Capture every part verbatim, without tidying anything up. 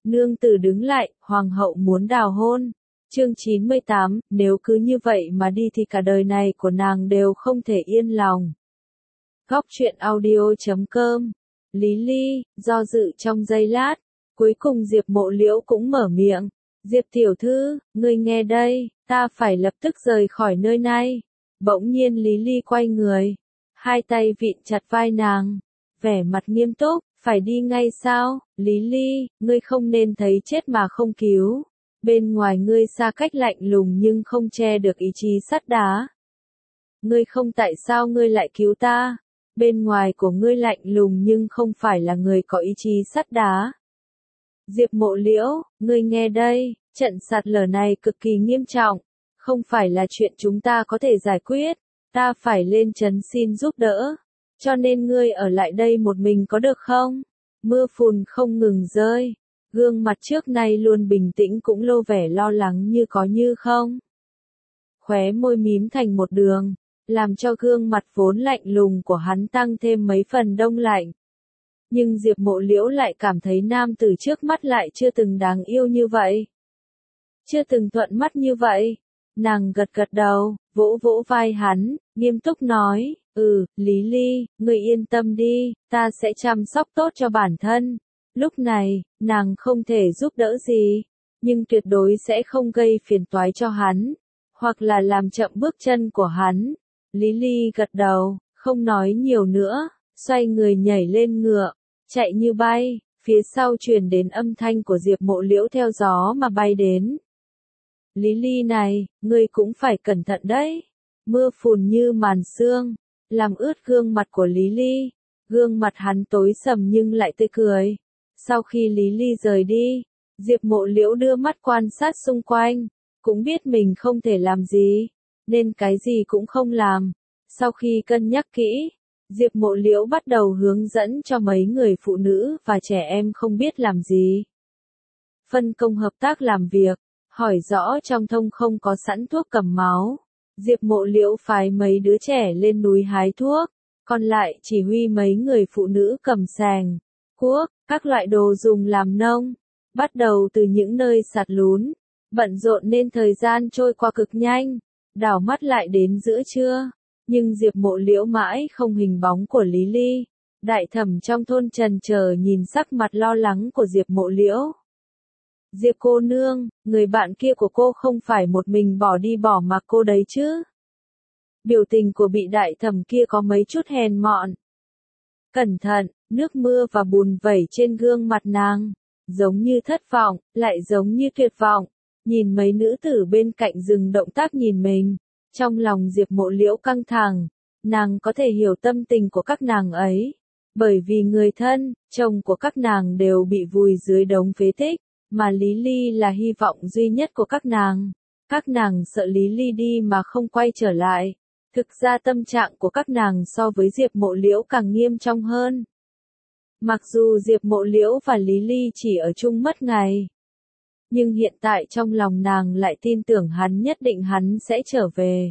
Nương tử đứng lại, hoàng hậu muốn đào hôn. Chương chín mươi tám, nếu cứ như vậy mà đi thì cả đời này của nàng đều không thể yên lòng. Góc truyện audio chấm com. Lý Ly, do dự trong giây lát, cuối cùng Diệp Mộ Liễu cũng mở miệng. Diệp tiểu thư, ngươi nghe đây, ta phải lập tức rời khỏi nơi này. Bỗng nhiên Lý Ly quay người, hai tay vịn chặt vai nàng, vẻ mặt nghiêm túc, phải đi ngay sao? Lý Ly, ngươi không nên thấy chết mà không cứu. Bên ngoài ngươi xa cách lạnh lùng nhưng không che được ý chí sắt đá. Ngươi không tại sao ngươi lại cứu ta? Bên ngoài của ngươi lạnh lùng nhưng không phải là người có ý chí sắt đá. Diệp Mộ Liễu, ngươi nghe đây, trận sạt lở này cực kỳ nghiêm trọng, không phải là chuyện chúng ta có thể giải quyết, ta phải lên trấn xin giúp đỡ, cho nên ngươi ở lại đây một mình có được không? Mưa phùn không ngừng rơi, gương mặt trước nay luôn bình tĩnh cũng lộ vẻ lo lắng như có như không. Khóe môi mím thành một đường, làm cho gương mặt vốn lạnh lùng của hắn tăng thêm mấy phần đông lạnh. Nhưng Diệp Mộ Liễu lại cảm thấy nam tử trước mắt lại chưa từng đáng yêu như vậy. Chưa từng thuận mắt như vậy. Nàng gật gật đầu, vỗ vỗ vai hắn, nghiêm túc nói, ừ, Lý Ly, ngươi yên tâm đi, ta sẽ chăm sóc tốt cho bản thân. Lúc này, nàng không thể giúp đỡ gì, nhưng tuyệt đối sẽ không gây phiền toái cho hắn, hoặc là làm chậm bước chân của hắn. Lý Ly gật đầu, không nói nhiều nữa, xoay người nhảy lên ngựa, chạy như bay, phía sau truyền đến âm thanh của Diệp Mộ Liễu theo gió mà bay đến. Lý Ly này, ngươi cũng phải cẩn thận đấy. Mưa phùn như màn sương, làm ướt gương mặt của Lý Ly. Gương mặt hắn tối sầm nhưng lại tươi cười. Sau khi Lý Ly rời đi, Diệp Mộ Liễu đưa mắt quan sát xung quanh, cũng biết mình không thể làm gì, nên cái gì cũng không làm. Sau khi cân nhắc kỹ, Diệp Mộ Liễu bắt đầu hướng dẫn cho mấy người phụ nữ và trẻ em không biết làm gì. Phân công hợp tác làm việc, hỏi rõ trong thông không có sẵn thuốc cầm máu. Diệp Mộ Liễu phái mấy đứa trẻ lên núi hái thuốc, còn lại chỉ huy mấy người phụ nữ cầm sàng, cuốc, các loại đồ dùng làm nông. Bắt đầu từ những nơi sạt lún, bận rộn nên thời gian trôi qua cực nhanh, đảo mắt lại đến giữa trưa. Nhưng Diệp Mộ Liễu mãi không hình bóng của Lý Ly. Đại thẩm trong thôn trần chờ nhìn sắc mặt lo lắng của Diệp Mộ Liễu. Diệp cô nương, người bạn kia của cô không phải một mình bỏ đi bỏ mặc cô đấy chứ? Biểu tình của vị đại thẩm kia có mấy chút hèn mọn. Cẩn thận, nước mưa và bùn vẩy trên gương mặt nàng, giống như thất vọng, lại giống như tuyệt vọng. Nhìn mấy nữ tử bên cạnh dừng động tác nhìn mình, trong lòng Diệp Mộ Liễu căng thẳng, nàng có thể hiểu tâm tình của các nàng ấy. Bởi vì người thân, chồng của các nàng đều bị vùi dưới đống phế tích, mà Lý Ly là hy vọng duy nhất của các nàng. Các nàng sợ Lý Ly đi mà không quay trở lại. Thực ra tâm trạng của các nàng so với Diệp Mộ Liễu càng nghiêm trọng hơn. Mặc dù Diệp Mộ Liễu và Lý Ly chỉ ở chung mất ngày, nhưng hiện tại trong lòng nàng lại tin tưởng hắn nhất định hắn sẽ trở về.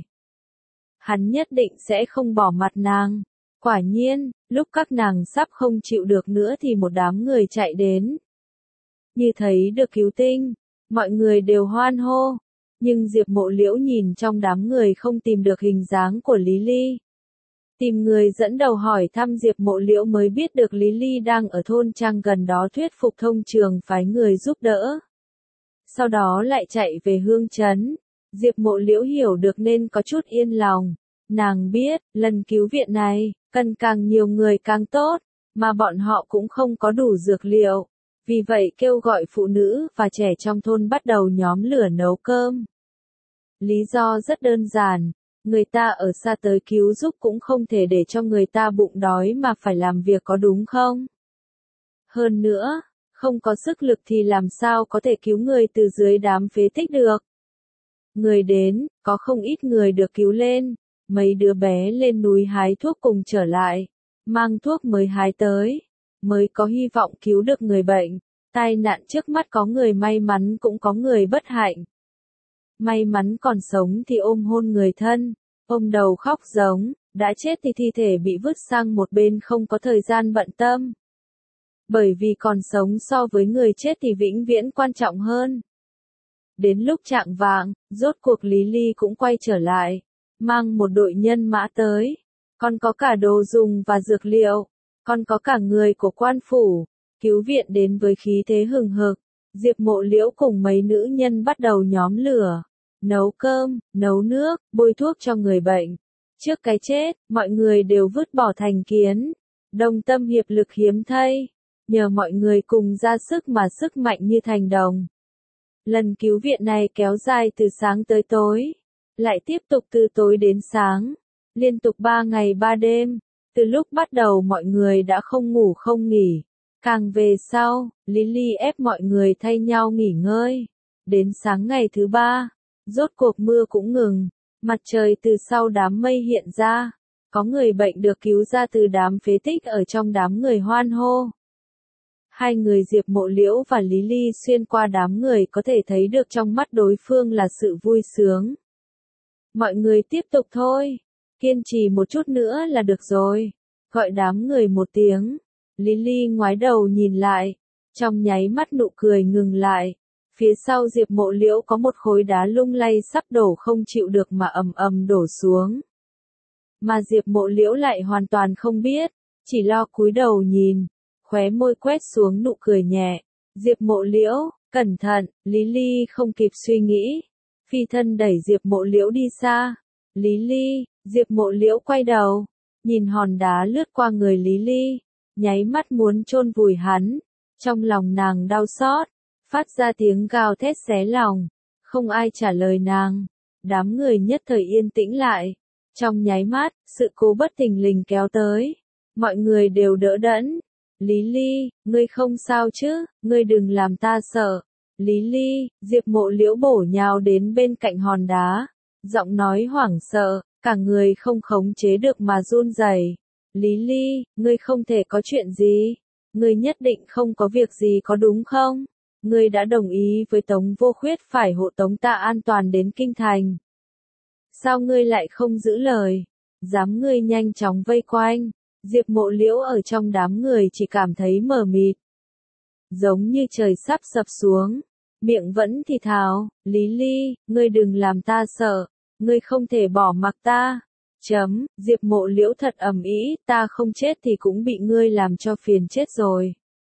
Hắn nhất định sẽ không bỏ mặt nàng. Quả nhiên, lúc các nàng sắp không chịu được nữa thì một đám người chạy đến. Như thấy được cứu tinh, mọi người đều hoan hô. Nhưng Diệp Mộ Liễu nhìn trong đám người không tìm được hình dáng của Lý Ly. Tìm người dẫn đầu hỏi thăm Diệp Mộ Liễu mới biết được Lý Ly đang ở thôn trang gần đó thuyết phục thông trường phái người giúp đỡ. Sau đó lại chạy về Hương Trấn. Diệp Mộ Liễu hiểu được nên có chút yên lòng. Nàng biết, lần cứu viện này, cần càng nhiều người càng tốt, mà bọn họ cũng không có đủ dược liệu. Vì vậy kêu gọi phụ nữ và trẻ trong thôn bắt đầu nhóm lửa nấu cơm. Lý do rất đơn giản, người ta ở xa tới cứu giúp cũng không thể để cho người ta bụng đói mà phải làm việc có đúng không? Hơn nữa, không có sức lực thì làm sao có thể cứu người từ dưới đám phế tích được. Người đến, có không ít người được cứu lên, mấy đứa bé lên núi hái thuốc cùng trở lại, mang thuốc mới hái tới, mới có hy vọng cứu được người bệnh. Tai nạn trước mắt có người may mắn cũng có người bất hạnh. May mắn còn sống thì ôm hôn người thân, ôm đầu khóc giống, đã chết thì thi thể bị vứt sang một bên không có thời gian bận tâm. Bởi vì còn sống so với người chết thì vĩnh viễn quan trọng hơn. Đến lúc chạng vạng, rốt cuộc Lý Ly cũng quay trở lại, mang một đội nhân mã tới. Còn có cả đồ dùng và dược liệu, còn có cả người của quan phủ, cứu viện đến với khí thế hừng hực. Diệp Mộ Liễu cùng mấy nữ nhân bắt đầu nhóm lửa, nấu cơm, nấu nước, bôi thuốc cho người bệnh. Trước cái chết, mọi người đều vứt bỏ thành kiến, đồng tâm hiệp lực hiếm thấy, nhờ mọi người cùng ra sức mà sức mạnh như thành đồng. Lần cứu viện này kéo dài từ sáng tới tối, lại tiếp tục từ tối đến sáng, liên tục ba ngày ba đêm. Từ lúc bắt đầu mọi người đã không ngủ không nghỉ. Càng về sau, Lý Ly ép mọi người thay nhau nghỉ ngơi. Đến sáng ngày thứ ba, rốt cuộc mưa cũng ngừng, mặt trời từ sau đám mây hiện ra. Có người bệnh được cứu ra từ đám phế tích ở trong đám người hoan hô. Hai người Diệp Mộ Liễu và Lý Ly xuyên qua đám người có thể thấy được trong mắt đối phương là sự vui sướng. Mọi người tiếp tục thôi, kiên trì một chút nữa là được rồi. Gọi đám người một tiếng. Lý Ly ngoái đầu nhìn lại, trong nháy mắt nụ cười ngừng lại. Phía sau Diệp Mộ Liễu có một khối đá lung lay sắp đổ không chịu được mà ầm ầm đổ xuống. Mà Diệp Mộ Liễu lại hoàn toàn không biết, chỉ lo cúi đầu nhìn, khóe môi quét xuống nụ cười nhẹ. Diệp Mộ Liễu, cẩn thận. Lý Ly không kịp suy nghĩ, phi thân đẩy Diệp Mộ Liễu đi xa. Lý Ly, Diệp Mộ Liễu quay đầu, nhìn hòn đá lướt qua người Lý Ly, nháy mắt muốn chôn vùi hắn. Trong lòng nàng đau xót, phát ra tiếng gào thét xé lòng. Không ai trả lời nàng. Đám người nhất thời yên tĩnh lại. Trong nháy mắt, sự cố bất thình lình kéo tới. Mọi người đều đỡ đẫn. Lý Ly, ngươi không sao chứ, ngươi đừng làm ta sợ. Lý Ly, Diệp Mộ Liễu bổ nhào đến bên cạnh hòn đá. Giọng nói hoảng sợ, cả người không khống chế được mà run rẩy. Lý Ly, ngươi không thể có chuyện gì. Ngươi nhất định không có việc gì có đúng không? Ngươi đã đồng ý với Tống Vô Khuyết phải hộ tống ta an toàn đến kinh thành. Sao ngươi lại không giữ lời? Dám ngươi nhanh chóng vây quanh. Diệp Mộ Liễu ở trong đám người chỉ cảm thấy mờ mịt. Giống như trời sắp sập xuống. Miệng vẫn thì thào, Lý Ly, ngươi đừng làm ta sợ. Ngươi không thể bỏ mặc ta. Chấm, Diệp Mộ Liễu thật ầm ĩ, ta không chết thì cũng bị ngươi làm cho phiền chết rồi.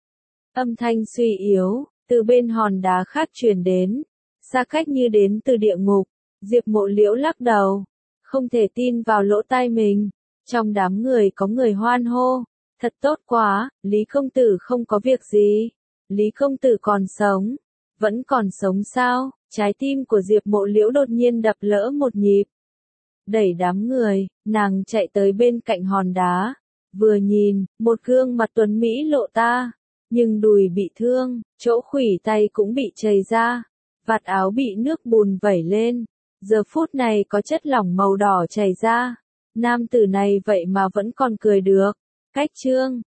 Âm thanh suy yếu, từ bên hòn đá khác truyền đến, xa cách như đến từ địa ngục. Diệp Mộ Liễu lắc đầu, không thể tin vào lỗ tai mình. Trong đám người có người hoan hô, thật tốt quá, Lý công tử không có việc gì. Lý công tử còn sống, vẫn còn sống sao? Trái tim của Diệp Mộ Liễu đột nhiên đập lỡ một nhịp. Đẩy đám người, nàng chạy tới bên cạnh hòn đá. Vừa nhìn, một gương mặt tuấn Mỹ lộ ta. Nhưng đùi bị thương, chỗ khuỷu tay cũng bị chảy ra. Vạt áo bị nước bùn vẩy lên. Giờ phút này có chất lỏng màu đỏ chảy ra. Nam tử này vậy mà vẫn còn cười được. Cách chương